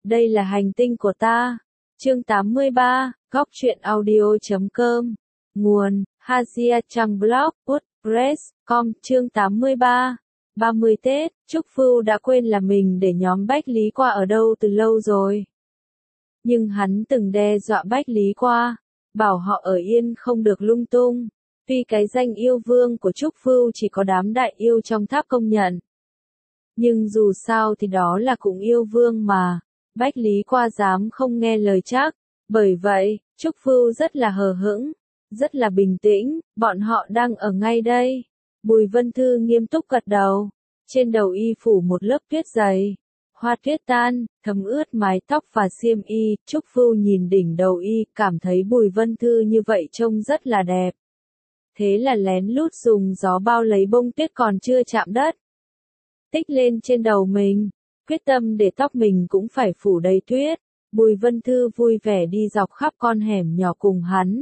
Đây là hành tinh của ta. Chương 83, Góc truyện audio.com. Nguồn: Hazia trang blog, WordPress.com. Chương 83. 30 Tết, Trúc Phưu đã quên là mình để nhóm Bách Lý Qua ở đâu từ lâu rồi. Nhưng hắn từng đe dọa Bách Lý Qua, bảo họ ở yên không được lung tung. Tuy cái danh yêu vương của Trúc Phưu chỉ có đám đại yêu trong tháp công nhận. Nhưng dù sao thì đó là cũng yêu vương mà. Bách Lý Qua dám không nghe lời chắc. Bởi vậy, Trúc Phưu rất là hờ hững, rất là bình tĩnh, bọn họ đang ở ngay đây. Bùi Vân Thư nghiêm túc gật đầu. Trên đầu y phủ một lớp tuyết dày. Hoa tuyết tan, thấm ướt mái tóc và xiêm y. Trúc Phưu nhìn đỉnh đầu y, cảm thấy Bùi Vân Thư như vậy trông rất là đẹp. Thế là lén lút dùng gió bao lấy bông tuyết còn chưa chạm đất, tích lên trên đầu mình, quyết tâm để tóc mình cũng phải phủ đầy tuyết. Bùi Vân Thư vui vẻ đi dọc khắp con hẻm nhỏ cùng hắn.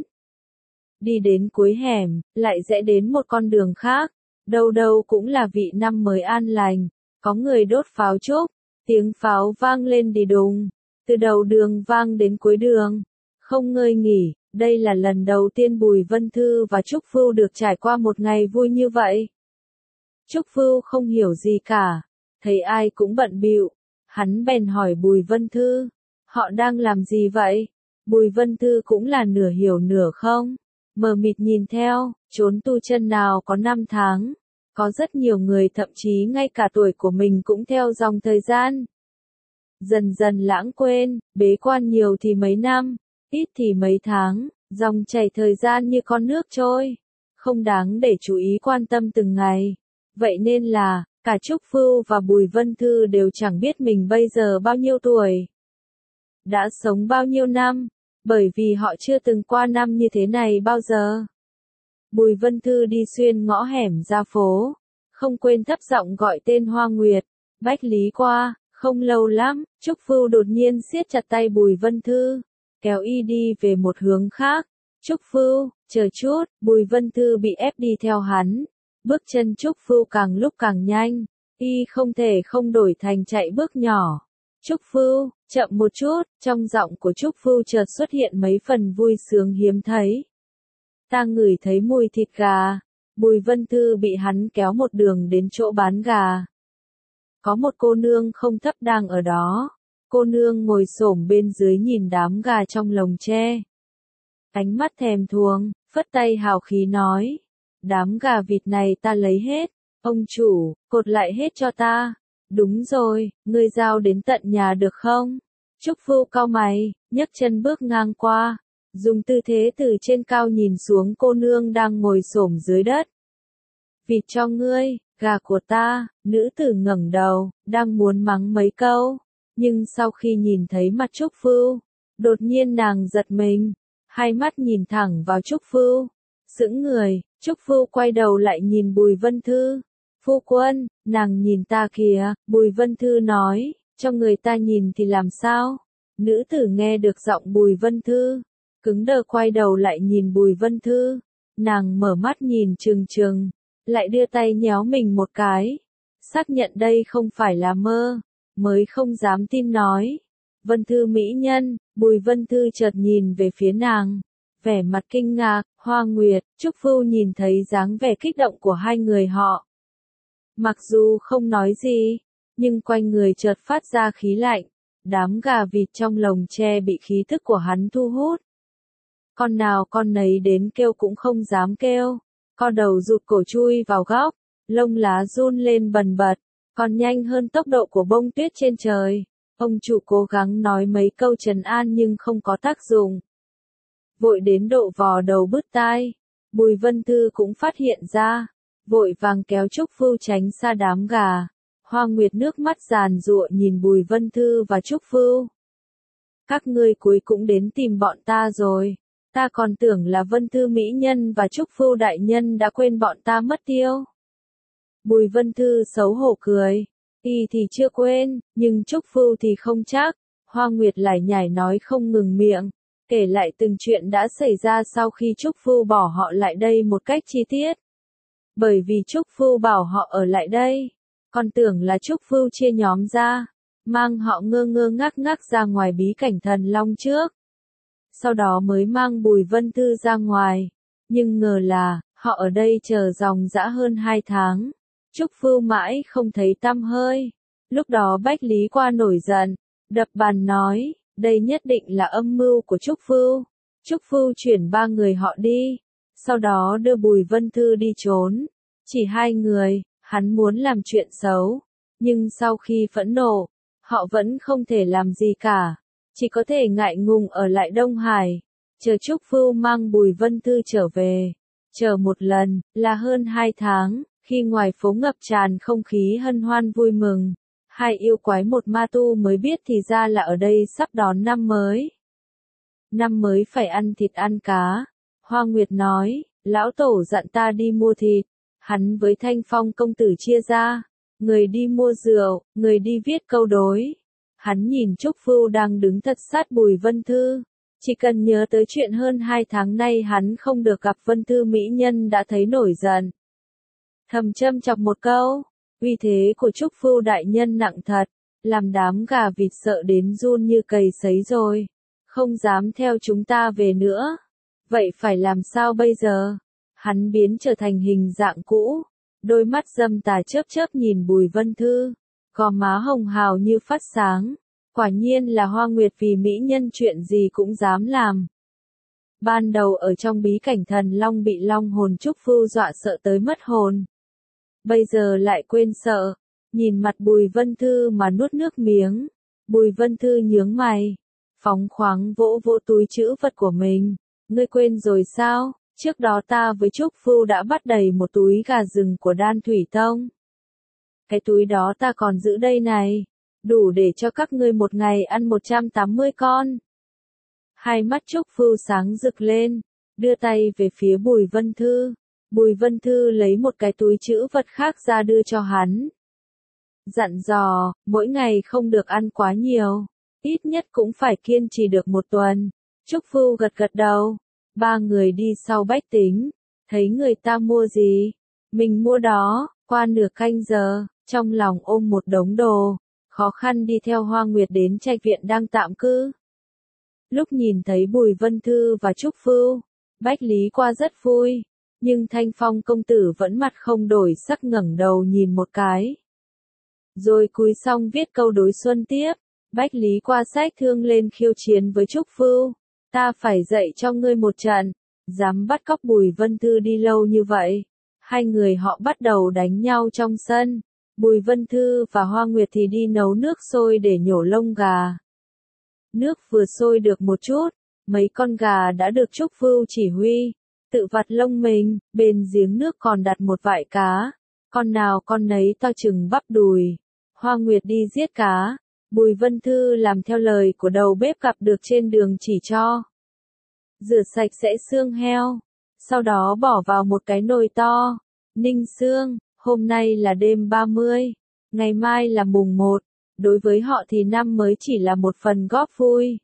Đi đến cuối hẻm, lại rẽ đến một con đường khác, đâu đâu cũng là vị năm mới an lành, có người đốt pháo trúc, tiếng pháo vang lên đi đùng, từ đầu đường vang đến cuối đường, không ngơi nghỉ. Đây là lần đầu tiên Bùi Vân Thư và Trúc Phưu được trải qua một ngày vui như vậy. Trúc Phưu không hiểu gì cả, thấy ai cũng bận bịu, hắn bèn hỏi Bùi Vân Thư, họ đang làm gì vậy? Bùi Vân Thư cũng là nửa hiểu nửa không, mờ mịt nhìn theo, trốn tu chân nào có 5 tháng, có rất nhiều người thậm chí ngay cả tuổi của mình cũng theo dòng thời gian. Dần dần lãng quên, bế quan nhiều thì mấy năm, ít thì mấy tháng, dòng chảy thời gian như con nước trôi, không đáng để chú ý quan tâm từng ngày. Vậy nên là, cả Trúc Phưu và Bùi Vân Thư đều chẳng biết mình bây giờ bao nhiêu tuổi, đã sống bao nhiêu năm, bởi vì họ chưa từng qua năm như thế này bao giờ. Bùi Vân Thư đi xuyên ngõ hẻm ra phố, không quên thấp giọng gọi tên Hoa Nguyệt, Bách Lý Qua. Không lâu lắm, Trúc Phưu đột nhiên siết chặt tay Bùi Vân Thư, kéo y đi về một hướng khác. Trúc Phưu, chờ chút. Bùi Vân Thư bị ép đi theo hắn. Bước chân Trúc Phưu càng lúc càng nhanh, y không thể không đổi thành chạy bước nhỏ. Trúc Phưu, chậm một chút. Trong giọng của Trúc Phưu chợt xuất hiện mấy phần vui sướng hiếm thấy. Ta ngửi thấy mùi thịt gà. Bùi Vân Thư bị hắn kéo một đường đến chỗ bán gà. Có một cô nương không thấp đang ở đó. Cô nương ngồi xổm bên dưới nhìn đám gà trong lồng tre. Ánh mắt thèm thuồng, phất tay hào khí nói. Đám gà vịt này ta lấy hết. Ông chủ, cột lại hết cho ta. Đúng rồi, ngươi giao đến tận nhà được không? Trúc Phưu cau mày, nhấc chân bước ngang qua. Dùng tư thế từ trên cao nhìn xuống cô nương đang ngồi xổm dưới đất. Vịt cho ngươi, gà của ta. Nữ tử ngẩng đầu, đang muốn mắng mấy câu. Nhưng sau khi nhìn thấy mặt Trúc Phưu, đột nhiên nàng giật mình, hai mắt nhìn thẳng vào Trúc Phưu, sững người. Trúc Phưu quay đầu lại nhìn Bùi Vân Thư. Phu quân, nàng nhìn ta kìa. Bùi Vân Thư nói, cho người ta nhìn thì làm sao? Nữ tử nghe được giọng Bùi Vân Thư, cứng đờ quay đầu lại nhìn Bùi Vân Thư. Nàng mở mắt nhìn trừng trừng, lại đưa tay nhéo mình một cái, xác nhận đây không phải là mơ, mới không dám tin nói. Vân Thư mỹ nhân. Bùi Vân Thư chợt nhìn về phía nàng, vẻ mặt kinh ngạc. Hoa Nguyệt. Trúc Phưu nhìn thấy dáng vẻ kích động của hai người họ. Mặc dù không nói gì, nhưng quanh người chợt phát ra khí lạnh. Đám gà vịt trong lồng tre bị khí thức của hắn thu hút. Con nào con nấy đến kêu cũng không dám kêu. Co đầu rụt cổ chui vào góc, lông lá run lên bần bật, còn nhanh hơn tốc độ của bông tuyết trên trời. Ông chủ cố gắng nói mấy câu trấn an nhưng không có tác dụng. Vội đến độ vò đầu bứt tai. Bùi Vân Thư cũng phát hiện ra, vội vàng kéo Trúc Phưu tránh xa đám gà. Hoa Nguyệt nước mắt giàn giụa nhìn Bùi Vân Thư và Trúc Phưu. Các ngươi cuối cũng đến tìm bọn ta rồi. Ta còn tưởng là Vân Thư mỹ nhân và Trúc Phưu đại nhân đã quên bọn ta mất tiêu. Bùi Vân Thư xấu hổ cười. Y thì chưa quên, nhưng Trúc Phưu thì không chắc. Hoa Nguyệt lải nhải nói không ngừng miệng, kể lại từng chuyện đã xảy ra sau khi Trúc Phưu bỏ họ lại đây một cách chi tiết. Bởi vì Trúc Phưu bảo họ ở lại đây, còn tưởng là Trúc Phưu chia nhóm ra, mang họ ngơ ngơ ngác ngác ra ngoài bí cảnh thần long trước. Sau đó mới mang Bùi Vân Thư ra ngoài. Nhưng ngờ là, họ ở đây chờ dòng dã hơn 2 tháng. Trúc Vưu mãi không thấy tăm hơi. Lúc đó Bách Lý Qua nổi giận, đập bàn nói, đây nhất định là âm mưu của Trúc Vưu. Trúc Vưu chuyển 3 người họ đi, sau đó đưa Bùi Vân Thư đi trốn. Chỉ 2 người, hắn muốn làm chuyện xấu, nhưng sau khi phẫn nộ, họ vẫn không thể làm gì cả, chỉ có thể ngại ngùng ở lại Đông Hải, chờ Trúc Vưu mang Bùi Vân Thư trở về. Chờ một lần, là hơn 2 tháng, khi ngoài phố ngập tràn không khí hân hoan vui mừng. Hai yêu quái một ma tu mới biết thì ra là ở đây sắp đón năm mới. Năm mới phải ăn thịt ăn cá. Hoa Nguyệt nói, lão tổ dặn ta đi mua thịt. Hắn với Thanh Phong công tử chia ra. Người đi mua rượu, người đi viết câu đối. Hắn nhìn Trúc Vưu đang đứng thật sát Bùi Vân Thư. Chỉ cần nhớ tới chuyện hơn 2 tháng nay hắn không được gặp Vân Thư mỹ nhân đã thấy nổi giận. Thầm châm chọc một câu. Uy thế của Trúc Vưu đại nhân nặng thật, làm đám gà vịt sợ đến run như cầy sấy rồi, không dám theo chúng ta về nữa. Vậy phải làm sao bây giờ? Hắn biến trở thành hình dạng cũ, đôi mắt dâm tà chớp chớp nhìn Bùi Vân Thư, gò má hồng hào như phát sáng. Quả nhiên là Hoa Nguyệt vì mỹ nhân chuyện gì cũng dám làm. Ban đầu ở trong bí cảnh thần long bị long hồn Trúc Vưu dọa sợ tới mất hồn. Bây giờ lại quên sợ, nhìn mặt Bùi Vân Thư mà nuốt nước miếng. Bùi Vân Thư nhướng mày, phóng khoáng vỗ vỗ túi trữ vật của mình. Ngươi quên rồi sao? Trước đó ta với Trúc Vưu đã bắt đầy một túi gà rừng của Đan Thủy Tông. Cái túi đó ta còn giữ đây này, đủ để cho các ngươi một ngày ăn 180 con. Hai mắt Trúc Vưu sáng rực lên, đưa tay về phía Bùi Vân Thư. Bùi Vân Thư lấy một cái túi trữ vật khác ra đưa cho hắn. Dặn dò, mỗi ngày không được ăn quá nhiều, ít nhất cũng phải kiên trì được 1 tuần. Trúc Vưu gật gật đầu. 3 người đi sau Bách Tính, thấy người ta mua gì, mình mua đó. Qua nửa canh giờ, trong lòng ôm một đống đồ, khó khăn đi theo Hoa Nguyệt đến trạch viện đang tạm cư. Lúc nhìn thấy Bùi Vân Thư và Trúc Vưu, Bách Lý Qua rất vui. Nhưng Thanh Phong công tử vẫn mặt không đổi sắc ngẩng đầu nhìn một cái. Rồi cúi xong viết câu đối xuân tiếp. Bách Lý Qua xách thương lên khiêu chiến với Trúc Vưu. Ta phải dạy cho ngươi một trận. Dám bắt cóc Bùi Vân Thư đi lâu như vậy. Hai người họ bắt đầu đánh nhau trong sân. Bùi Vân Thư và Hoa Nguyệt thì đi nấu nước sôi để nhổ lông gà. Nước vừa sôi được một chút, mấy con gà đã được Trúc Vưu chỉ huy tự vặt lông mình, bên giếng nước còn đặt một vại cá, con nào con nấy to chừng bắp đùi. Hoa Nguyệt đi giết cá, Bùi Vân Thư làm theo lời của đầu bếp gặp được trên đường chỉ cho. Rửa sạch sẽ xương heo, sau đó bỏ vào một cái nồi to, ninh xương. Hôm nay là đêm 30, ngày mai là mùng 1, đối với họ thì năm mới chỉ là một phần góp vui.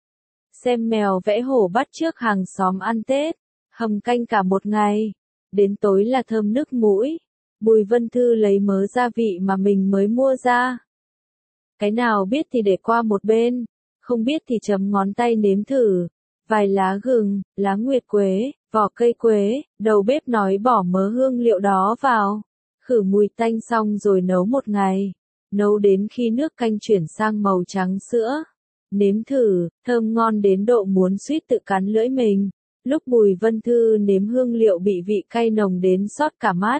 Xem mèo vẽ hổ bắt trước hàng xóm ăn Tết. Hầm canh cả một ngày, đến tối là thơm nức mũi. Bùi Vân Thư lấy mớ gia vị mà mình mới mua ra. Cái nào biết thì để qua một bên, không biết thì chấm ngón tay nếm thử. Vài lá gừng, lá nguyệt quế, vỏ cây quế, đầu bếp nói bỏ mớ hương liệu đó vào. Khử mùi tanh xong rồi nấu một ngày. Nấu đến khi nước canh chuyển sang màu trắng sữa. Nếm thử, thơm ngon đến độ muốn suýt tự cắn lưỡi mình. Lúc Bùi Vân Thư nếm hương liệu bị vị cay nồng đến xót cả mắt.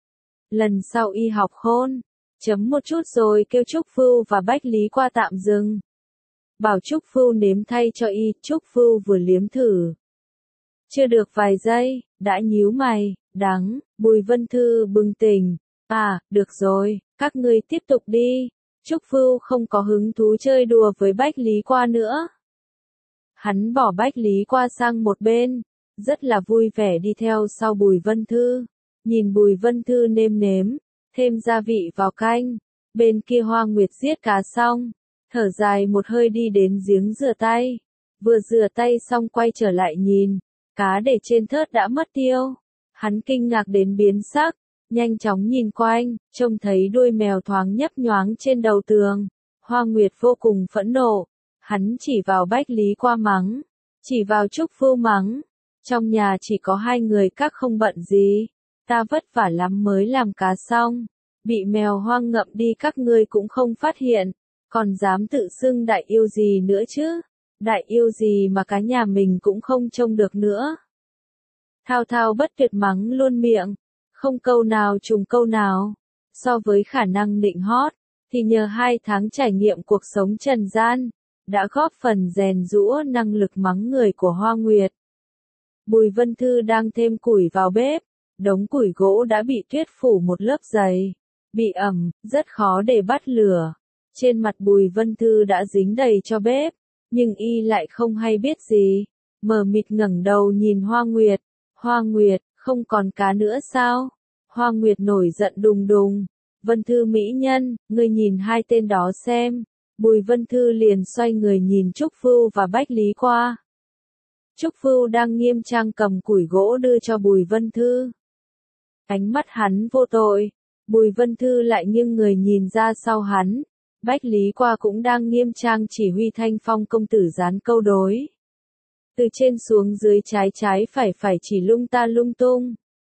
Lần sau y học khôn, chấm một chút rồi kêu Trúc Vưu và Bách Lý Qua tạm dừng. Bảo Trúc Vưu nếm thay cho y, Trúc Vưu vừa liếm thử. Chưa được vài giây, đã nhíu mày, đắng. Bùi Vân Thư bừng tỉnh. À, được rồi, các ngươi tiếp tục đi. Trúc Vưu không có hứng thú chơi đùa với Bách Lý Qua nữa. Hắn bỏ Bách Lý Qua sang một bên, rất là vui vẻ đi theo sau Bùi Vân Thư. Nhìn Bùi Vân Thư nêm nếm, thêm gia vị vào canh. Bên kia Hoa Nguyệt giết cá xong, thở dài một hơi đi đến giếng rửa tay. Vừa rửa tay xong quay trở lại nhìn, cá để trên thớt đã mất tiêu. Hắn kinh ngạc đến biến sắc, nhanh chóng nhìn quanh, trông thấy đuôi mèo thoáng nhấp nhoáng trên đầu tường. Hoa Nguyệt vô cùng phẫn nộ, hắn chỉ vào Bách Lý Qua mắng, chỉ vào Trúc Phu mắng, trong nhà chỉ có hai người các không bận gì, ta vất vả lắm mới làm cá xong, bị mèo hoang ngậm đi các ngươi cũng không phát hiện, còn dám tự xưng đại yêu gì nữa chứ, đại yêu gì mà cả nhà mình cũng không trông được nữa. Thao Thao bất tuyệt mắng luôn miệng, không câu nào trùng câu nào, so với khả năng nịnh hót, thì nhờ 2 tháng trải nghiệm cuộc sống trần gian, đã góp phần rèn giũa năng lực mắng người của Hoa Nguyệt. Bùi Vân Thư đang thêm củi vào bếp, đống củi gỗ đã bị tuyết phủ một lớp dày, bị ẩm, rất khó để bắt lửa. Trên mặt Bùi Vân Thư đã dính đầy cho bếp, nhưng y lại không hay biết gì, mờ mịt ngẩng đầu nhìn Hoa Nguyệt. Hoa Nguyệt, không còn cá nữa sao? Hoa Nguyệt nổi giận đùng đùng. Vân Thư mỹ nhân, ngươi nhìn hai tên đó xem. Bùi Vân Thư liền xoay người nhìn Trúc Phu và Bách Lý Qua. Trúc Phu đang nghiêm trang cầm củi gỗ đưa cho Bùi Vân Thư. Ánh mắt hắn vô tội. Bùi Vân Thư lại nghiêng người nhìn ra sau hắn. Bách Lý Qua cũng đang nghiêm trang chỉ huy Thanh Phong công tử gián câu đối. Từ trên xuống dưới trái trái phải chỉ lung ta lung tung.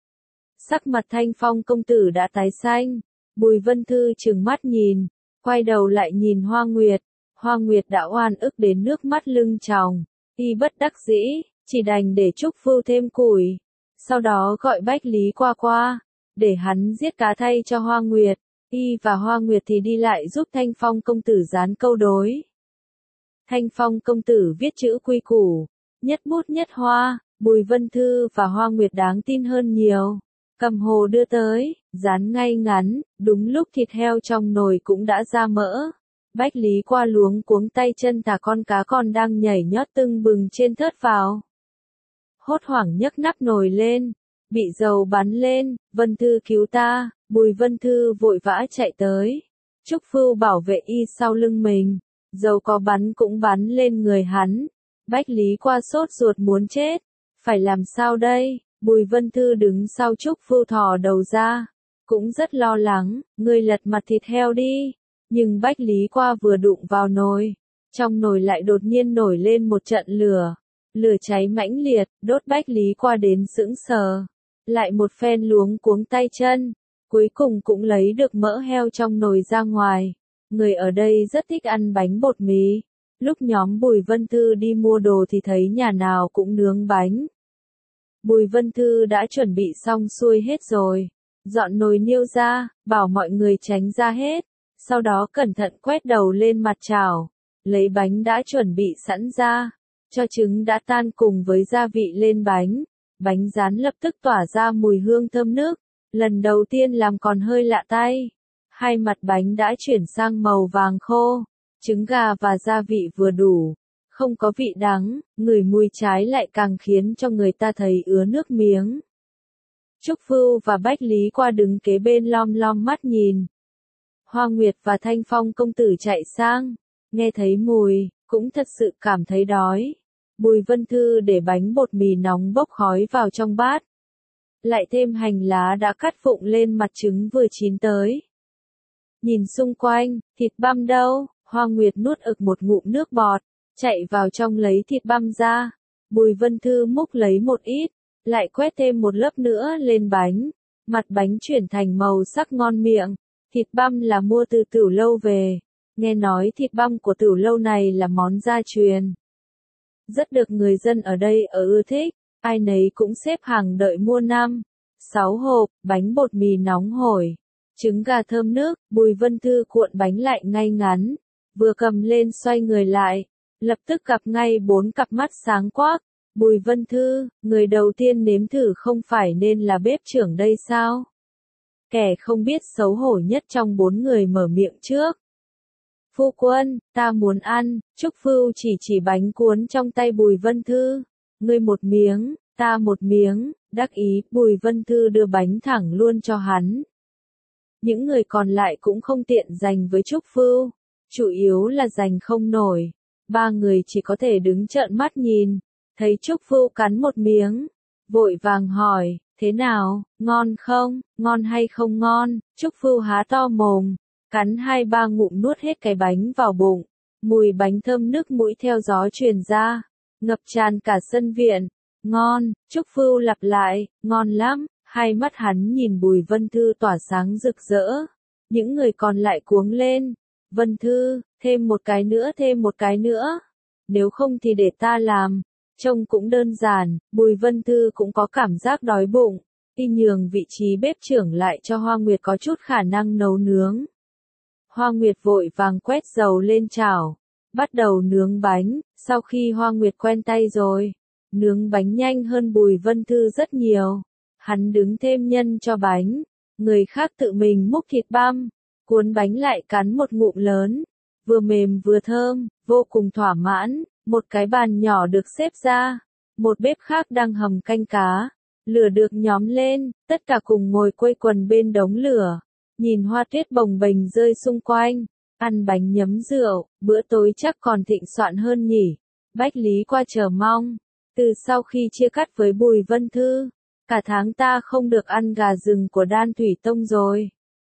Sắc mặt Thanh Phong công tử đã tái xanh. Bùi Vân Thư trừng mắt nhìn, quay đầu lại nhìn Hoa Nguyệt. Hoa Nguyệt đã oan ức đến nước mắt lưng tròng, y bất đắc dĩ, chỉ đành để Trúc Phu thêm củi. Sau đó gọi Bách Lý Qua qua, để hắn giết cá thay cho Hoa Nguyệt. Y và Hoa Nguyệt thì đi lại giúp Thanh Phong công tử dán câu đối. Thanh Phong công tử viết chữ quy củ, nhất bút nhất hoa, Bùi Vân Thư và Hoa Nguyệt đáng tin hơn nhiều. Cầm hồ đưa tới, dán ngay ngắn, đúng lúc thịt heo trong nồi cũng đã ra mỡ. Bách Lý Qua luống cuống tay chân thả con cá còn đang nhảy nhót tưng bừng trên thớt vào. Hốt hoảng nhấc nắp nồi lên, bị dầu bắn lên, Vân Thư cứu ta, Bùi Vân Thư vội vã chạy tới. Trúc Phu bảo vệ y sau lưng mình, dầu có bắn cũng bắn lên người hắn. Bách Lý Qua sốt ruột muốn chết, phải làm sao đây? Bùi Vân Thư đứng sau Trúc Phu thò đầu ra, cũng rất lo lắng, ngươi lật mặt thịt heo đi. Nhưng Bách Lý Qua vừa đụng vào nồi, trong nồi lại đột nhiên nổi lên một trận lửa. Lửa cháy mãnh liệt, đốt Bách Lý Qua đến sững sờ. Lại một phen luống cuống tay chân, cuối cùng cũng lấy được mỡ heo trong nồi ra ngoài. Người ở đây rất thích ăn bánh bột mì. Lúc nhóm Bùi Vân Thư đi mua đồ thì thấy nhà nào cũng nướng bánh. Bùi Vân Thư đã chuẩn bị xong xuôi hết rồi. Dọn nồi niêu ra, bảo mọi người tránh ra hết. Sau đó cẩn thận quét đầu lên mặt chảo. Lấy bánh đã chuẩn bị sẵn ra. Cho trứng đã tan cùng với gia vị lên bánh. Bánh rán lập tức tỏa ra mùi hương thơm nức. Lần đầu tiên làm còn hơi lạ tay. Hai mặt bánh đã chuyển sang màu vàng khô. Trứng gà và gia vị vừa đủ. Không có vị đắng, ngửi mùi trái lại càng khiến cho người ta thấy ứa nước miếng. Trúc Phu và Bách Lý Qua đứng kế bên lom lom mắt nhìn. Hoa Nguyệt và Thanh Phong công tử chạy sang, nghe thấy mùi, cũng thật sự cảm thấy đói. Bùi Vân Thư để bánh bột mì nóng bốc khói vào trong bát. Lại thêm hành lá đã cắt vụn lên mặt trứng vừa chín tới. Nhìn xung quanh, thịt băm đâu? Hoa Nguyệt nuốt ực một ngụm nước bọt, chạy vào trong lấy thịt băm ra. Bùi Vân Thư múc lấy một ít, lại quét thêm một lớp nữa lên bánh. Mặt bánh chuyển thành màu sắc ngon miệng. Thịt băm là mua từ Tửu Lâu về. Nghe nói thịt băm của Tửu Lâu này là món gia truyền. Rất được người dân ở đây ưa thích, ai nấy cũng xếp hàng đợi mua 5-6 hộp, bánh bột mì nóng hổi. Trứng gà thơm nước, Bùi Vân Thư cuộn bánh lại ngay ngắn. Vừa cầm lên xoay người lại, lập tức gặp ngay 4 cặp mắt sáng quắc. Bùi Vân Thư, người đầu tiên nếm thử không phải nên là bếp trưởng đây sao? Kẻ không biết xấu hổ nhất trong 4 người mở miệng trước. Phu quân, ta muốn ăn. Trúc Phu chỉ bánh cuốn trong tay Bùi Vân Thư. Ngươi một miếng, ta một miếng, đắc ý, Bùi Vân Thư đưa bánh thẳng luôn cho hắn. Những người còn lại cũng không tiện giành với Trúc Phu, chủ yếu là giành không nổi. 3 người chỉ có thể đứng trợn mắt nhìn, thấy Trúc Phu cắn một miếng, vội vàng hỏi, thế nào, ngon không, ngon hay không ngon? Trúc Phu há to mồm, cắn 2-3 ngụm nuốt hết cái bánh vào bụng, mùi bánh thơm nức mũi theo gió truyền ra, ngập tràn cả sân viện. Ngon, Trúc Vưu lặp lại, ngon lắm, hai mắt hắn nhìn Bùi Vân Thư tỏa sáng rực rỡ. Những người còn lại cuống lên, Vân Thư, thêm một cái nữa, thêm một cái nữa. Nếu không thì để ta làm. Trông cũng đơn giản, Bùi Vân Thư cũng có cảm giác đói bụng. Y nhường vị trí bếp trưởng lại cho Hoa Nguyệt có chút khả năng nấu nướng. Hoa Nguyệt vội vàng quét dầu lên chảo, bắt đầu nướng bánh. Sau khi Hoa Nguyệt quen tay rồi, nướng bánh nhanh hơn Bùi Vân Thư rất nhiều. Hắn đứng thêm nhân cho bánh, người khác tự mình múc thịt băm, cuốn bánh lại cắn một ngụm lớn, vừa mềm vừa thơm, vô cùng thỏa mãn. Một cái bàn nhỏ được xếp ra, một bếp khác đang hầm canh cá, lửa được nhóm lên, tất cả cùng ngồi quây quần bên đống lửa, nhìn hoa tuyết bồng bềnh rơi xung quanh, ăn bánh nhấm rượu, bữa tối chắc còn thịnh soạn hơn nhỉ. Bách Lý qua chờ mong, từ sau khi chia cắt với Bùi Vân Thư, cả tháng ta không được ăn gà rừng của Đan Thủy Tông rồi.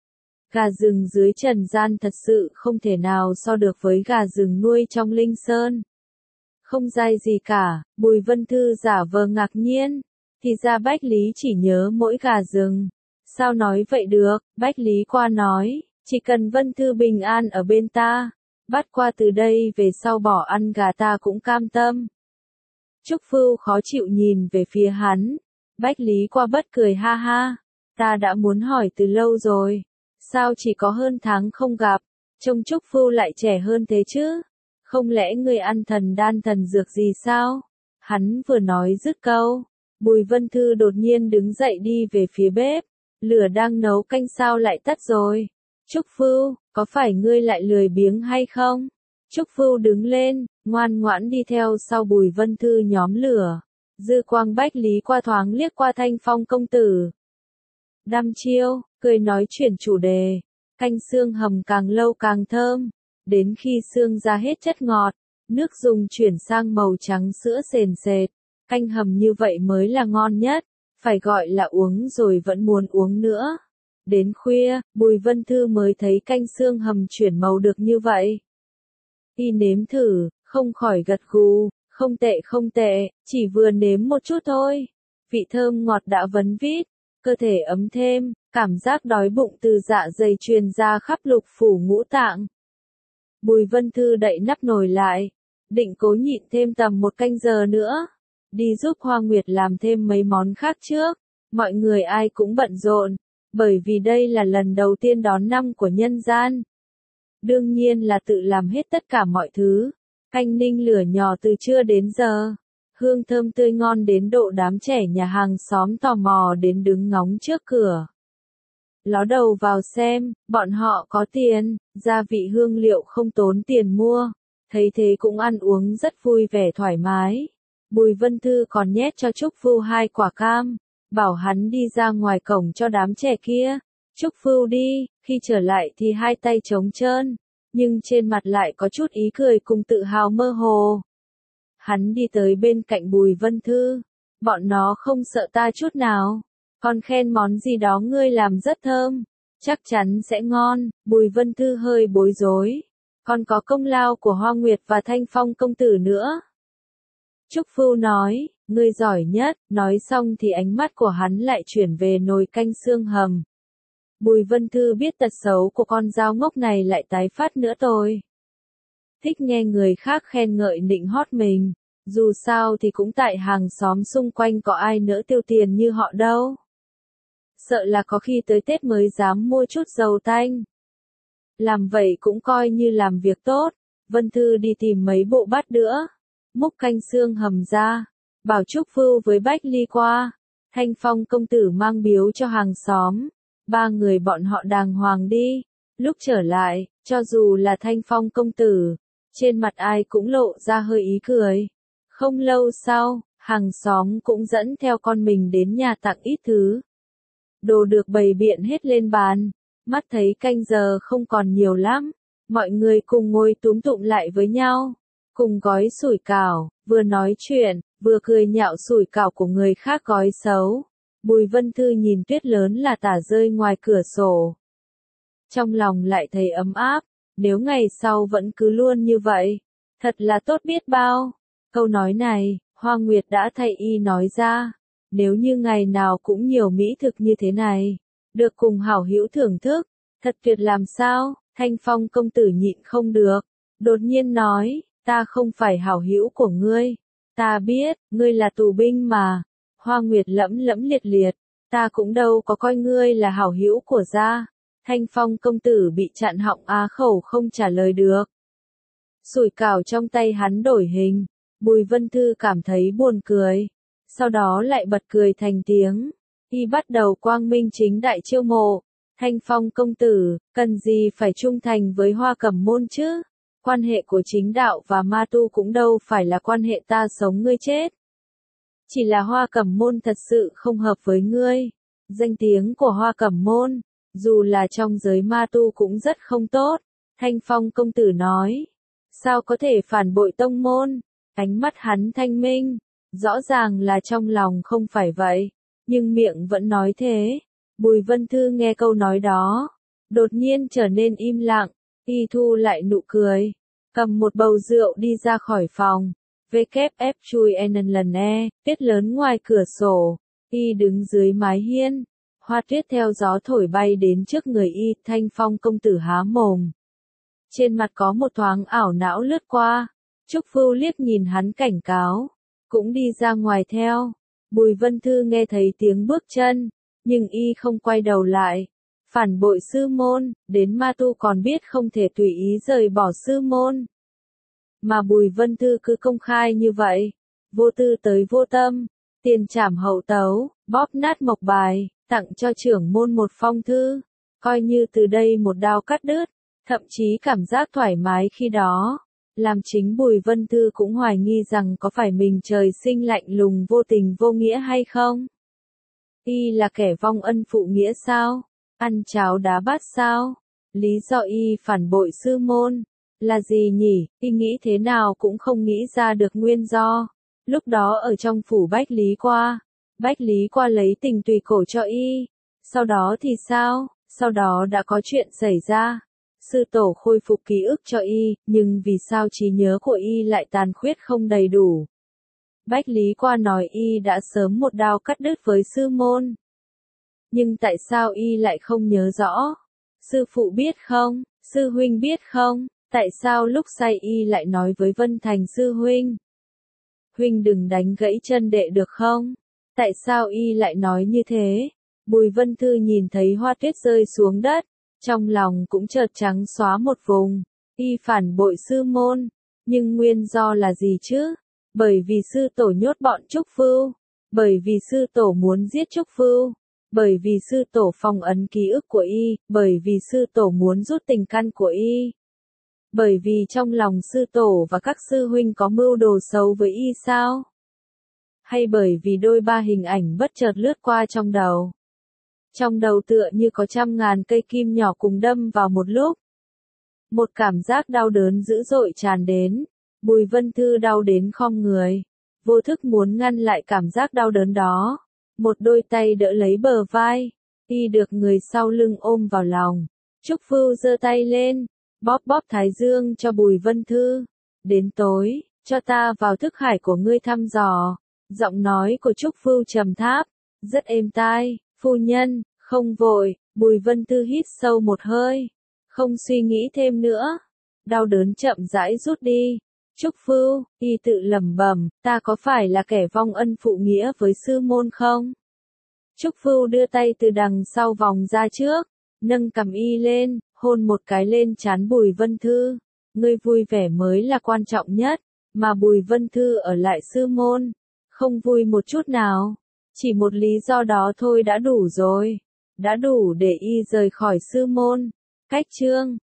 Gà rừng dưới trần gian thật sự không thể nào so được với gà rừng nuôi trong Linh Sơn. Không dai gì cả, Bùi Vân Thư giả vờ ngạc nhiên, thì ra Bách Lý chỉ nhớ mỗi gà rừng. Sao nói vậy được, Bách Lý qua nói, chỉ cần Vân Thư bình an ở bên ta, bắt qua từ đây về sau bỏ ăn gà ta cũng cam tâm. Trúc Vưu khó chịu nhìn về phía hắn, Bách Lý qua bất cười ha ha, ta đã muốn hỏi từ lâu rồi, sao chỉ có hơn tháng không gặp, trông Trúc Vưu lại trẻ hơn thế chứ? Không lẽ ngươi ăn thần đan thần dược gì sao? Hắn vừa nói dứt câu, Bùi Vân Thư đột nhiên đứng dậy đi về phía bếp, lửa đang nấu canh sao lại tắt rồi. Trúc Vưu, có phải ngươi lại lười biếng hay không? Trúc Vưu đứng lên, ngoan ngoãn đi theo sau Bùi Vân Thư nhóm lửa. Dư quang Bách Lý qua thoáng liếc qua Thanh Phong công tử. Đăm chiêu, cười nói chuyển chủ đề, canh xương hầm càng lâu càng thơm. Đến khi xương ra hết chất ngọt, nước dùng chuyển sang màu trắng sữa sền sệt, canh hầm như vậy mới là ngon nhất, phải gọi là uống rồi vẫn muốn uống nữa. Đến khuya, Bùi Vân Thư mới thấy canh xương hầm chuyển màu được như vậy. Y nếm thử, không khỏi gật gù, không tệ, chỉ vừa nếm một chút thôi. Vị thơm ngọt đã vấn vít, cơ thể ấm thêm, cảm giác đói bụng từ dạ dày truyền ra khắp lục phủ ngũ tạng. Bùi Vân Thư đậy nắp nồi lại, định cố nhịn thêm tầm 1 canh giờ nữa, đi giúp Hoa Nguyệt làm thêm mấy món khác trước. Mọi người ai cũng bận rộn, bởi vì đây là lần đầu tiên đón năm của nhân gian. Đương nhiên là tự làm hết tất cả mọi thứ, canh ninh lửa nhỏ từ trưa đến giờ, hương thơm tươi ngon đến độ đám trẻ nhà hàng xóm tò mò đến đứng ngóng trước cửa. Ló đầu vào xem, bọn họ có tiền, gia vị hương liệu không tốn tiền mua, thấy thế cũng ăn uống rất vui vẻ thoải mái. Bùi Vân Thư còn nhét cho Trúc Vưu 2 quả cam, bảo hắn đi ra ngoài cổng cho đám trẻ kia. Trúc Vưu đi, khi trở lại thì hai tay trống trơn, nhưng trên mặt lại có chút ý cười cùng tự hào mơ hồ. Hắn đi tới bên cạnh Bùi Vân Thư, bọn nó không sợ ta chút nào. Con khen món gì đó ngươi làm rất thơm, chắc chắn sẽ ngon. Bùi Vân Thư hơi bối rối, còn có công lao của Hoa Nguyệt và Thanh Phong công tử nữa. Trúc Vưu nói, ngươi giỏi nhất, nói xong thì ánh mắt của hắn lại chuyển về nồi canh xương hầm. Bùi Vân Thư biết tật xấu của con dao ngốc này lại tái phát nữa rồi. Thích nghe người khác khen ngợi nịnh hót mình, dù sao thì cũng tại hàng xóm xung quanh có ai nỡ tiêu tiền như họ đâu. Sợ là có khi tới Tết mới dám mua chút dầu tanh. Làm vậy cũng coi như làm việc tốt. Vân Thư đi tìm mấy bộ bát nữa, múc canh xương hầm ra, bảo Trúc Vưu với Bách Ly qua. Thanh Phong công tử mang biếu cho hàng xóm. 3 người bọn họ đàng hoàng đi. Lúc trở lại, cho dù là Thanh Phong công tử, trên mặt ai cũng lộ ra hơi ý cười. Không lâu sau, hàng xóm cũng dẫn theo con mình đến nhà tặng ít thứ. Đồ được bày biện hết lên bàn, mắt thấy canh giờ không còn nhiều lắm, mọi người cùng ngồi túm tụm lại với nhau, cùng gói sủi cảo, vừa nói chuyện, vừa cười nhạo sủi cảo của người khác gói xấu. Bùi Vân Thư nhìn tuyết lớn là tả rơi ngoài cửa sổ. trong lòng lại thấy ấm áp, nếu ngày sau vẫn cứ luôn như vậy, thật là tốt biết bao. Câu nói này, Hoa Nguyệt đã thay y nói ra, nếu như ngày nào cũng nhiều mỹ thực như thế này, được cùng hảo hữu thưởng thức, thật tuyệt làm sao. Thanh Phong công tử nhịn không được, đột nhiên nói, ta không phải hảo hữu của ngươi, ta biết, ngươi là tù binh mà. Hoa Nguyệt lẫm lẫm liệt liệt, ta cũng đâu có coi ngươi là hảo hữu của gia. Thanh Phong công tử bị chặn họng á khẩu không trả lời được. Sủi cảo trong tay hắn đổi hình, Bùi Vân Thư cảm thấy buồn cười, sau đó lại bật cười thành tiếng. Y bắt đầu quang minh chính đại chiêu mộ. Thanh Phong công tử, cần gì phải trung thành với Hoa Cẩm Môn chứ? Quan hệ của chính đạo và ma tu cũng đâu phải là quan hệ ta sống ngươi chết. Chỉ là Hoa Cẩm Môn thật sự không hợp với ngươi. Danh tiếng của Hoa Cẩm Môn, dù là trong giới ma tu cũng rất không tốt. Thanh Phong công tử nói, sao có thể phản bội tông môn? Ánh mắt hắn thanh minh, rõ ràng là trong lòng không phải vậy, nhưng miệng vẫn nói thế. Bùi Vân Thư nghe câu nói đó, đột nhiên trở nên im lặng, y thu lại nụ cười, cầm một bầu rượu đi ra khỏi phòng. WF chui lần tuyết lớn ngoài cửa sổ, y đứng dưới mái hiên, hoa tuyết theo gió thổi bay đến trước người y. Thanh Phong công tử há mồm, trên mặt có một thoáng ảo não lướt qua. Trúc Phu liếc nhìn hắn cảnh cáo, cũng đi ra ngoài theo. Bùi Vân Thư nghe thấy tiếng bước chân, nhưng y không quay đầu lại. Phản bội sư môn, đến ma tu còn biết không thể tùy ý rời bỏ sư môn. Mà Bùi Vân Thư cứ công khai như vậy, vô tư tới vô tâm, tiền trảm hậu tấu, bóp nát mộc bài, tặng cho trưởng môn một phong thư, coi như từ đây một đao cắt đứt, thậm chí cảm giác thoải mái khi đó. Làm chính Bùi Vân Thư cũng hoài nghi rằng có phải mình trời sinh lạnh lùng vô tình vô nghĩa hay không? Y là kẻ vong ân phụ nghĩa sao? Ăn cháo đá bát sao? Lý do y phản bội sư môn là gì nhỉ? Y nghĩ thế nào cũng không nghĩ ra được nguyên do. Lúc đó ở trong phủ Bách Lý Qua lấy tình tùy cổ cho y. Sau đó thì sao? Sau đó đã có chuyện xảy ra. Sư tổ khôi phục ký ức cho y, nhưng vì sao trí nhớ của y lại tàn khuyết không đầy đủ? Bách Lý Qua nói y đã sớm một đao cắt đứt với sư môn. Nhưng tại sao y lại không nhớ rõ? Sư phụ biết không? Sư huynh biết không? Tại sao lúc say y lại nói với Vân Thành sư huynh? Huynh đừng đánh gãy chân đệ được không? Tại sao y lại nói như thế? Bùi Vân Thư nhìn thấy hoa tuyết rơi xuống đất, trong lòng cũng chợt trắng xóa một vùng. Y phản bội sư môn, nhưng nguyên do là gì chứ? Bởi vì sư tổ nhốt bọn Trúc Phu, bởi vì sư tổ muốn giết Trúc Phu, bởi vì sư tổ phong ấn ký ức của y, bởi vì sư tổ muốn rút tình căn của y, bởi vì trong lòng sư tổ và các sư huynh có mưu đồ xấu với y sao? Hay bởi vì đôi ba hình ảnh bất chợt lướt qua trong đầu? Trong đầu tựa như có trăm ngàn cây kim nhỏ cùng đâm vào một lúc. Một cảm giác đau đớn dữ dội tràn đến. Bùi Vân Thư đau đến khom người, vô thức muốn ngăn lại cảm giác đau đớn đó. Một đôi tay đỡ lấy bờ vai, y được người sau lưng ôm vào lòng. Trúc Phu giơ tay lên, bóp bóp thái dương cho Bùi Vân Thư. Đến tối, cho ta vào thức hải của ngươi thăm dò. Giọng nói của Trúc Phu trầm tháp, rất êm tai. Phu nhân, không vội. Bùi Vân Thư hít sâu một hơi, không suy nghĩ thêm nữa. Đau đớn chậm rãi rút đi. Trúc Phu, y tự lẩm bẩm, ta có phải là kẻ vong ân phụ nghĩa với sư môn không? Trúc Phu đưa tay từ đằng sau vòng ra trước, nâng cằm y lên, hôn một cái lên trán Bùi Vân Thư. Ngươi vui vẻ mới là quan trọng nhất, mà Bùi Vân Thư ở lại sư môn, không vui một chút nào. Chỉ một lý do đó thôi đã đủ rồi, đã đủ để y rời khỏi sư môn. Cách chương